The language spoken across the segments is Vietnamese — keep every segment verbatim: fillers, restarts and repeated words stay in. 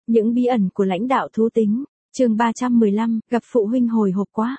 Những bí ẩn của lãnh đạo thú tính, chương ba trăm mười lăm, gặp phụ huynh hồi hộp quá.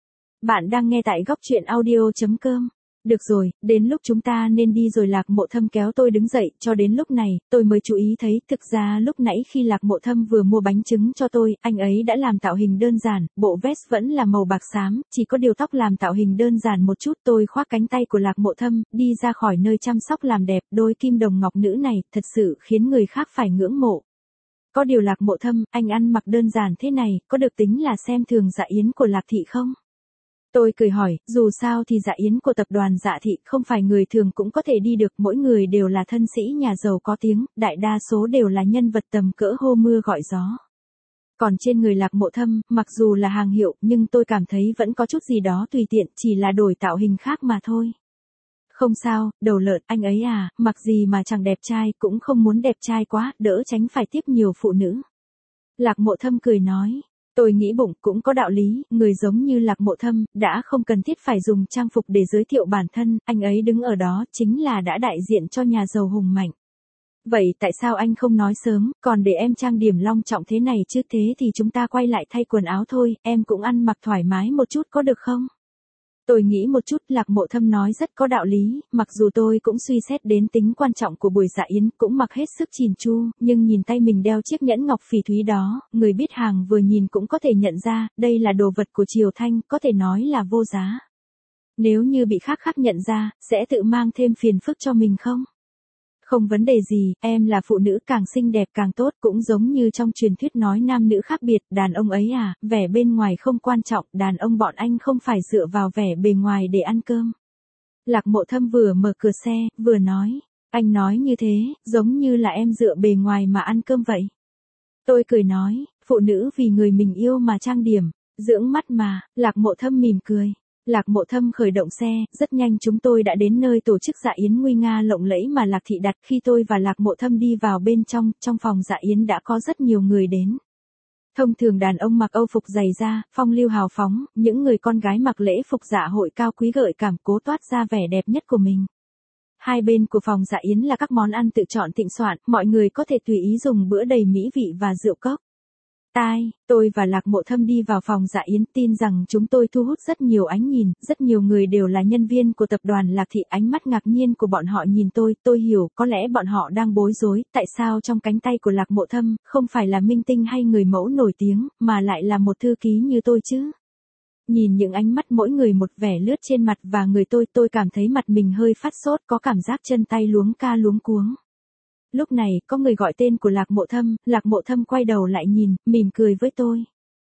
Bạn đang nghe tại góc truyện audio chấm com. Được rồi, đến lúc chúng ta nên đi rồi. Lạc Mộ Thâm kéo tôi đứng dậy, cho đến lúc này, tôi mới chú ý thấy, thực ra lúc nãy khi Lạc Mộ Thâm vừa mua bánh trứng cho tôi, anh ấy đã làm tạo hình đơn giản, bộ vest vẫn là màu bạc xám, chỉ có điều tóc làm tạo hình đơn giản một chút. Tôi khoác cánh tay của Lạc Mộ Thâm, đi ra khỏi nơi chăm sóc làm đẹp, đôi kim đồng ngọc nữ này, thật sự khiến người khác phải ngưỡng mộ. Có điều Lạc Mộ Thâm, anh ăn mặc đơn giản thế này, có được tính là xem thường Dạ Yến của Lạc Thị không? Tôi cười hỏi, dù sao thì Dạ Yến của tập đoàn Dạ Thị không phải người thường cũng có thể đi được, mỗi người đều là thân sĩ nhà giàu có tiếng, đại đa số đều là nhân vật tầm cỡ hô mưa gọi gió. Còn trên người Lạc Mộ Thâm, mặc dù là hàng hiệu, nhưng tôi cảm thấy vẫn có chút gì đó tùy tiện, chỉ là đổi tạo hình khác mà thôi. Không sao, đầu lợn, anh ấy à, mặc gì mà chẳng đẹp trai, cũng không muốn đẹp trai quá, đỡ tránh phải tiếp nhiều phụ nữ. Lạc Mộ Thâm cười nói. Tôi nghĩ bụng cũng có đạo lý, người giống như Lạc Mộ Thâm, đã không cần thiết phải dùng trang phục để giới thiệu bản thân, anh ấy đứng ở đó chính là đã đại diện cho nhà giàu hùng mạnh. Vậy tại sao anh không nói sớm, còn để em trang điểm long trọng thế này chứ? Thế thì chúng ta quay lại thay quần áo thôi, em cũng ăn mặc thoải mái một chút có được không? Tôi nghĩ một chút, Lạc Mộ Thâm nói rất có đạo lý, mặc dù tôi cũng suy xét đến tính quan trọng của buổi dạ yến, cũng mặc hết sức chỉn chu, nhưng nhìn tay mình đeo chiếc nhẫn ngọc phỉ thúy đó, người biết hàng vừa nhìn cũng có thể nhận ra, đây là đồ vật của Triều Thanh, có thể nói là vô giá. Nếu như bị khác khác nhận ra, sẽ tự mang thêm phiền phức cho mình không? Không vấn đề gì, em là phụ nữ càng xinh đẹp càng tốt, cũng giống như trong truyền thuyết nói nam nữ khác biệt, đàn ông ấy à, vẻ bên ngoài không quan trọng, đàn ông bọn anh không phải dựa vào vẻ bề ngoài để ăn cơm. Lạc Mộ Thâm vừa mở cửa xe, vừa nói, anh nói như thế, giống như là em dựa bề ngoài mà ăn cơm vậy. Tôi cười nói, phụ nữ vì người mình yêu mà trang điểm, dưỡng mắt mà. Lạc Mộ Thâm mỉm cười. Lạc Mộ Thâm khởi động xe, rất nhanh chúng tôi đã đến nơi tổ chức dạ yến nguy nga lộng lẫy mà Lạc Thị đặt. Khi tôi và Lạc Mộ Thâm đi vào bên trong, trong phòng dạ yến đã có rất nhiều người đến. Thông thường đàn ông mặc âu phục dày da, phong lưu hào phóng, những người con gái mặc lễ phục dạ hội cao quý gợi cảm, cố toát ra vẻ đẹp nhất của mình. Hai bên của phòng dạ yến là các món ăn tự chọn thịnh soạn, mọi người có thể tùy ý dùng bữa đầy mỹ vị và rượu cốc. Tai, tôi và Lạc Mộ Thâm đi vào phòng dạ yến, tin rằng chúng tôi thu hút rất nhiều ánh nhìn, rất nhiều người đều là nhân viên của tập đoàn Lạc Thị, ánh mắt ngạc nhiên của bọn họ nhìn tôi, tôi hiểu, có lẽ bọn họ đang bối rối, tại sao trong cánh tay của Lạc Mộ Thâm, không phải là minh tinh hay người mẫu nổi tiếng, mà lại là một thư ký như tôi chứ. Nhìn những ánh mắt mỗi người một vẻ lướt trên mặt và người tôi, tôi cảm thấy mặt mình hơi phát sốt, có cảm giác chân tay luống ca luống cuống. Lúc này, có người gọi tên của Lạc Mộ Thâm, Lạc Mộ Thâm quay đầu lại nhìn, mỉm cười với tôi.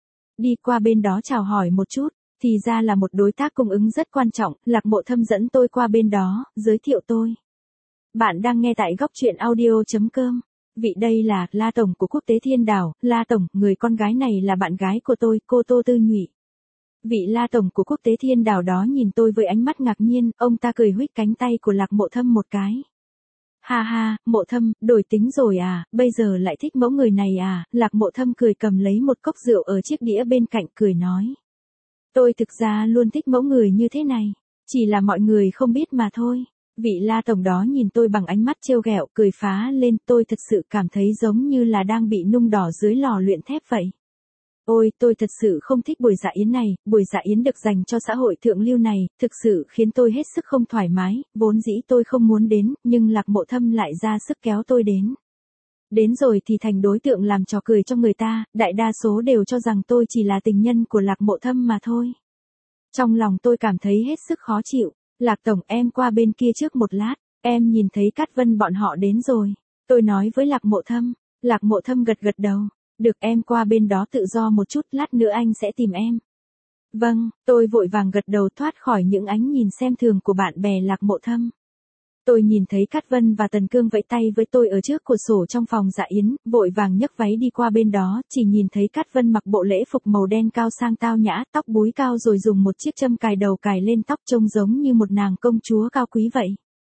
Đi qua bên đó chào hỏi một chút, thì ra là một đối tác cung ứng rất quan trọng, Lạc Mộ Thâm dẫn tôi qua bên đó, giới thiệu tôi. Bạn đang nghe tại góc truyện audio chấm com. Vị đây là La Tổng của Quốc tế Thiên Đảo, La Tổng, người con gái này là bạn gái của tôi, cô Tô Tư Nhụy. Vị La Tổng của Quốc tế Thiên Đảo đó nhìn tôi với ánh mắt ngạc nhiên, ông ta cười huých cánh tay của Lạc Mộ Thâm một cái. Ha ha, Mộ Thâm, đổi tính rồi à, bây giờ lại thích mẫu người này à? Lạc Mộ Thâm cười cầm lấy một cốc rượu ở chiếc đĩa bên cạnh, cười nói. Tôi thực ra luôn thích mẫu người như thế này, chỉ là mọi người không biết mà thôi. Vị La Tổng đó nhìn tôi bằng ánh mắt trêu ghẹo, cười phá lên, tôi thật sự cảm thấy giống như là đang bị nung đỏ dưới lò luyện thép vậy. Ôi, tôi thật sự không thích buổi dạ yến này, buổi dạ yến được dành cho xã hội thượng lưu này, thực sự khiến tôi hết sức không thoải mái, vốn dĩ tôi không muốn đến, nhưng Lạc Mộ Thâm lại ra sức kéo tôi đến. Đến rồi thì thành đối tượng làm trò cười cho người ta, đại đa số đều cho rằng tôi chỉ là tình nhân của Lạc Mộ Thâm mà thôi. Trong lòng tôi cảm thấy hết sức khó chịu, Lạc Tổng, em qua bên kia trước một lát, em nhìn thấy Cát Vân bọn họ đến rồi. Tôi nói với Lạc Mộ Thâm, Lạc Mộ Thâm gật gật đầu. Được, em qua bên đó tự do một chút, lát nữa anh sẽ tìm em. Vâng, tôi vội vàng gật đầu thoát khỏi những ánh nhìn xem thường của bạn bè Lạc Mộ Thâm. Tôi nhìn thấy Cát Vân và Tần Cương vẫy tay với tôi ở trước cửa sổ trong phòng dạ yến, vội vàng nhấc váy đi qua bên đó, chỉ nhìn thấy Cát Vân mặc bộ lễ phục màu đen cao sang tao nhã, tóc búi cao rồi dùng một chiếc châm cài đầu cài lên tóc trông giống như một nàng công chúa cao quý vậy.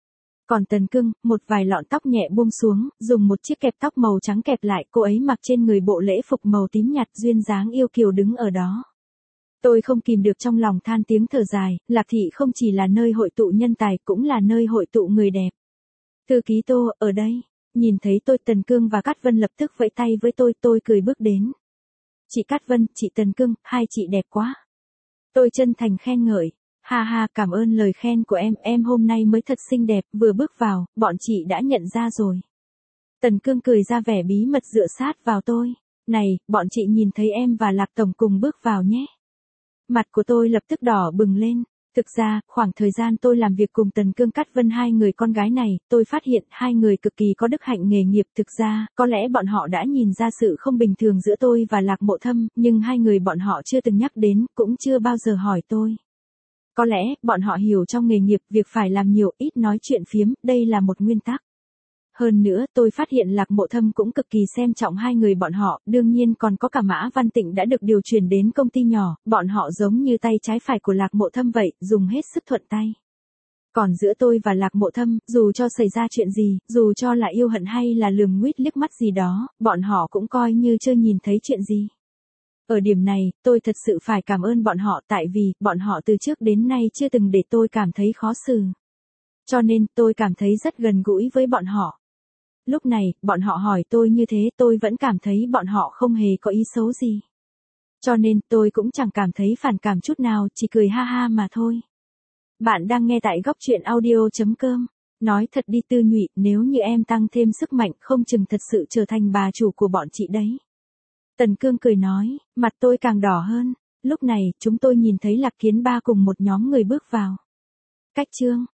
Còn Tần Cương, một vài lọn tóc nhẹ buông xuống, dùng một chiếc kẹp tóc màu trắng kẹp lại, cô ấy mặc trên người bộ lễ phục màu tím nhạt, duyên dáng yêu kiều đứng ở đó. Tôi không kìm được trong lòng than tiếng thở dài, Lạc Thị không chỉ là nơi hội tụ nhân tài, cũng là nơi hội tụ người đẹp. Thư ký Tô, ở đây. nhìn thấy tôi Tần Cương và Cát Vân lập tức vẫy tay với tôi, tôi cười bước đến. Chị Cát Vân, chị Tần Cương, hai chị đẹp quá. Tôi chân thành khen ngợi. Ha ha, cảm ơn lời khen của em, em hôm nay mới thật xinh đẹp, vừa bước vào, bọn chị đã nhận ra rồi. Tần Cương cười ra vẻ bí mật dựa sát vào tôi. Này, bọn chị nhìn thấy em và Lạc Tổng cùng bước vào nhé. Mặt của tôi lập tức đỏ bừng lên. Thực ra, khoảng thời gian tôi làm việc cùng Tần Cương Cát Vân hai người con gái này, tôi phát hiện hai người cực kỳ có đức hạnh nghề nghiệp. Thực ra, có lẽ bọn họ đã nhìn ra sự không bình thường giữa tôi và Lạc Mộ Thâm, nhưng hai người bọn họ chưa từng nhắc đến, cũng chưa bao giờ hỏi tôi. Có lẽ, bọn họ hiểu trong nghề nghiệp, việc phải làm nhiều, ít nói chuyện phiếm, đây là một nguyên tắc. Hơn nữa, tôi phát hiện Lạc Mộ Thâm cũng cực kỳ xem trọng hai người bọn họ, đương nhiên còn có cả Mã Văn Tịnh đã được điều chuyển đến công ty nhỏ, bọn họ giống như tay trái phải của Lạc Mộ Thâm vậy, dùng hết sức thuận tay. Còn giữa tôi và Lạc Mộ Thâm, dù cho xảy ra chuyện gì, dù cho là yêu hận hay là lườm nguýt liếc mắt gì đó, bọn họ cũng coi như chưa nhìn thấy chuyện gì. Ở điểm này, tôi thật sự phải cảm ơn bọn họ tại vì, bọn họ từ trước đến nay chưa từng để tôi cảm thấy khó xử. Cho nên, tôi cảm thấy rất gần gũi với bọn họ. Lúc này, bọn họ hỏi tôi như thế, tôi vẫn cảm thấy bọn họ không hề có ý xấu gì. Cho nên, tôi cũng chẳng cảm thấy phản cảm chút nào, chỉ cười ha ha mà thôi. Bạn đang nghe tại góc truyện audio chấm com. Nói thật đi Tư Nhụy, nếu như em tăng thêm sức mạnh, không chừng thật sự trở thành bà chủ của bọn chị đấy. Tần Cương cười nói, mặt tôi càng đỏ hơn. Lúc này, chúng tôi nhìn thấy Lạc Kiến Ba cùng một nhóm người bước vào. Cách chương